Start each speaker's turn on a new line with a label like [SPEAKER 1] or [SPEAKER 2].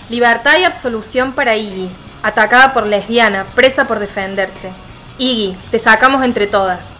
[SPEAKER 1] Libertad y absolución para Iggy, atacada por lesbiana, presa por defenderse. Iggy, te sacamos entre todas.